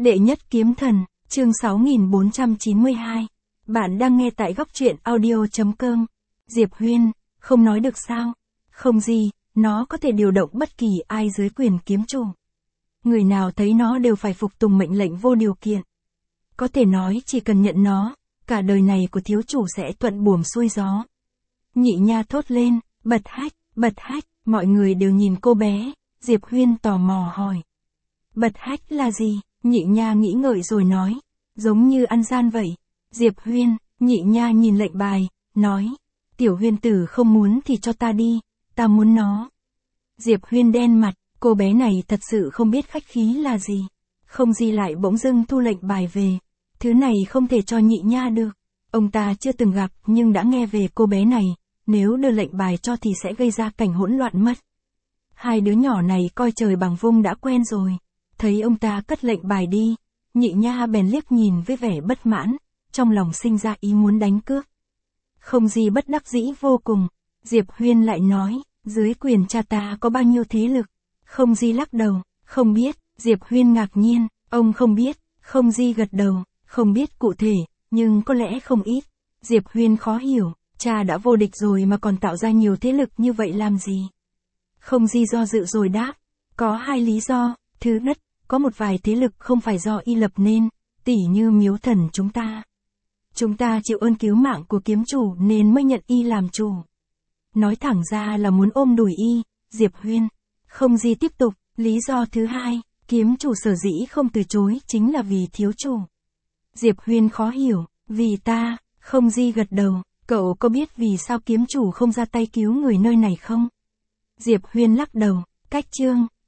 Đệ nhất kiếm thần, chương 6492. Bạn đang nghe tại góc truyện audio.com. Diệp Huyên, không nói được sao? Không gì, nó có thể điều động bất kỳ ai dưới quyền kiếm chủ. Người nào thấy nó đều phải phục tùng mệnh lệnh vô điều kiện. Có thể nói chỉ cần nhận nó, cả đời này của thiếu chủ sẽ thuận buồm xuôi gió. Nhị nha thốt lên, bật hách, mọi người đều nhìn cô bé, Diệp Huyên tò mò hỏi. Bật hách là gì? Nhị nha nghĩ ngợi rồi nói, giống như ăn gian vậy. Diệp Huyên, nhị nha nhìn lệnh bài, nói, tiểu Huyên tử không muốn thì cho ta đi, ta muốn nó. Diệp Huyên đen mặt, cô bé này thật sự không biết khách khí là gì. Không gì lại bỗng dưng thu lệnh bài về. Thứ này không thể cho nhị nha được. Ông ta chưa từng gặp nhưng đã nghe về cô bé này, nếu đưa lệnh bài cho thì sẽ gây ra cảnh hỗn loạn mất. Hai đứa nhỏ này coi trời bằng vung đã quen rồi. Thấy ông ta cất lệnh bài đi, nhị nha bèn liếc nhìn với vẻ bất mãn, trong lòng sinh ra ý muốn đánh cướp. Không gì bất đắc dĩ vô cùng, Diệp Huyên lại nói, dưới quyền cha ta có bao nhiêu thế lực? Không gì lắc đầu, không biết. Diệp Huyên ngạc nhiên, ông không biết. Không gì gật đầu, không biết cụ thể, nhưng có lẽ không ít. Diệp Huyên khó hiểu, cha đã vô địch rồi mà còn tạo ra nhiều thế lực như vậy làm gì? Không gì do dự rồi đáp, có hai lý do. Thứ nhất, có một vài thế lực không phải do y lập nên, tỉ như miếu thần chúng ta. Chúng ta chịu ơn cứu mạng của kiếm chủ nên mới nhận y làm chủ. Nói thẳng ra là muốn ôm đùi y. Diệp Huyên, không gì tiếp tục. Lý do thứ hai, kiếm chủ sở dĩ không từ chối chính là vì thiếu chủ. Diệp Huyên khó hiểu, vì ta. Không gì gật đầu, cậu có biết vì sao kiếm chủ không ra tay cứu người nơi này không? Diệp Huyên lắc đầu, cách chương.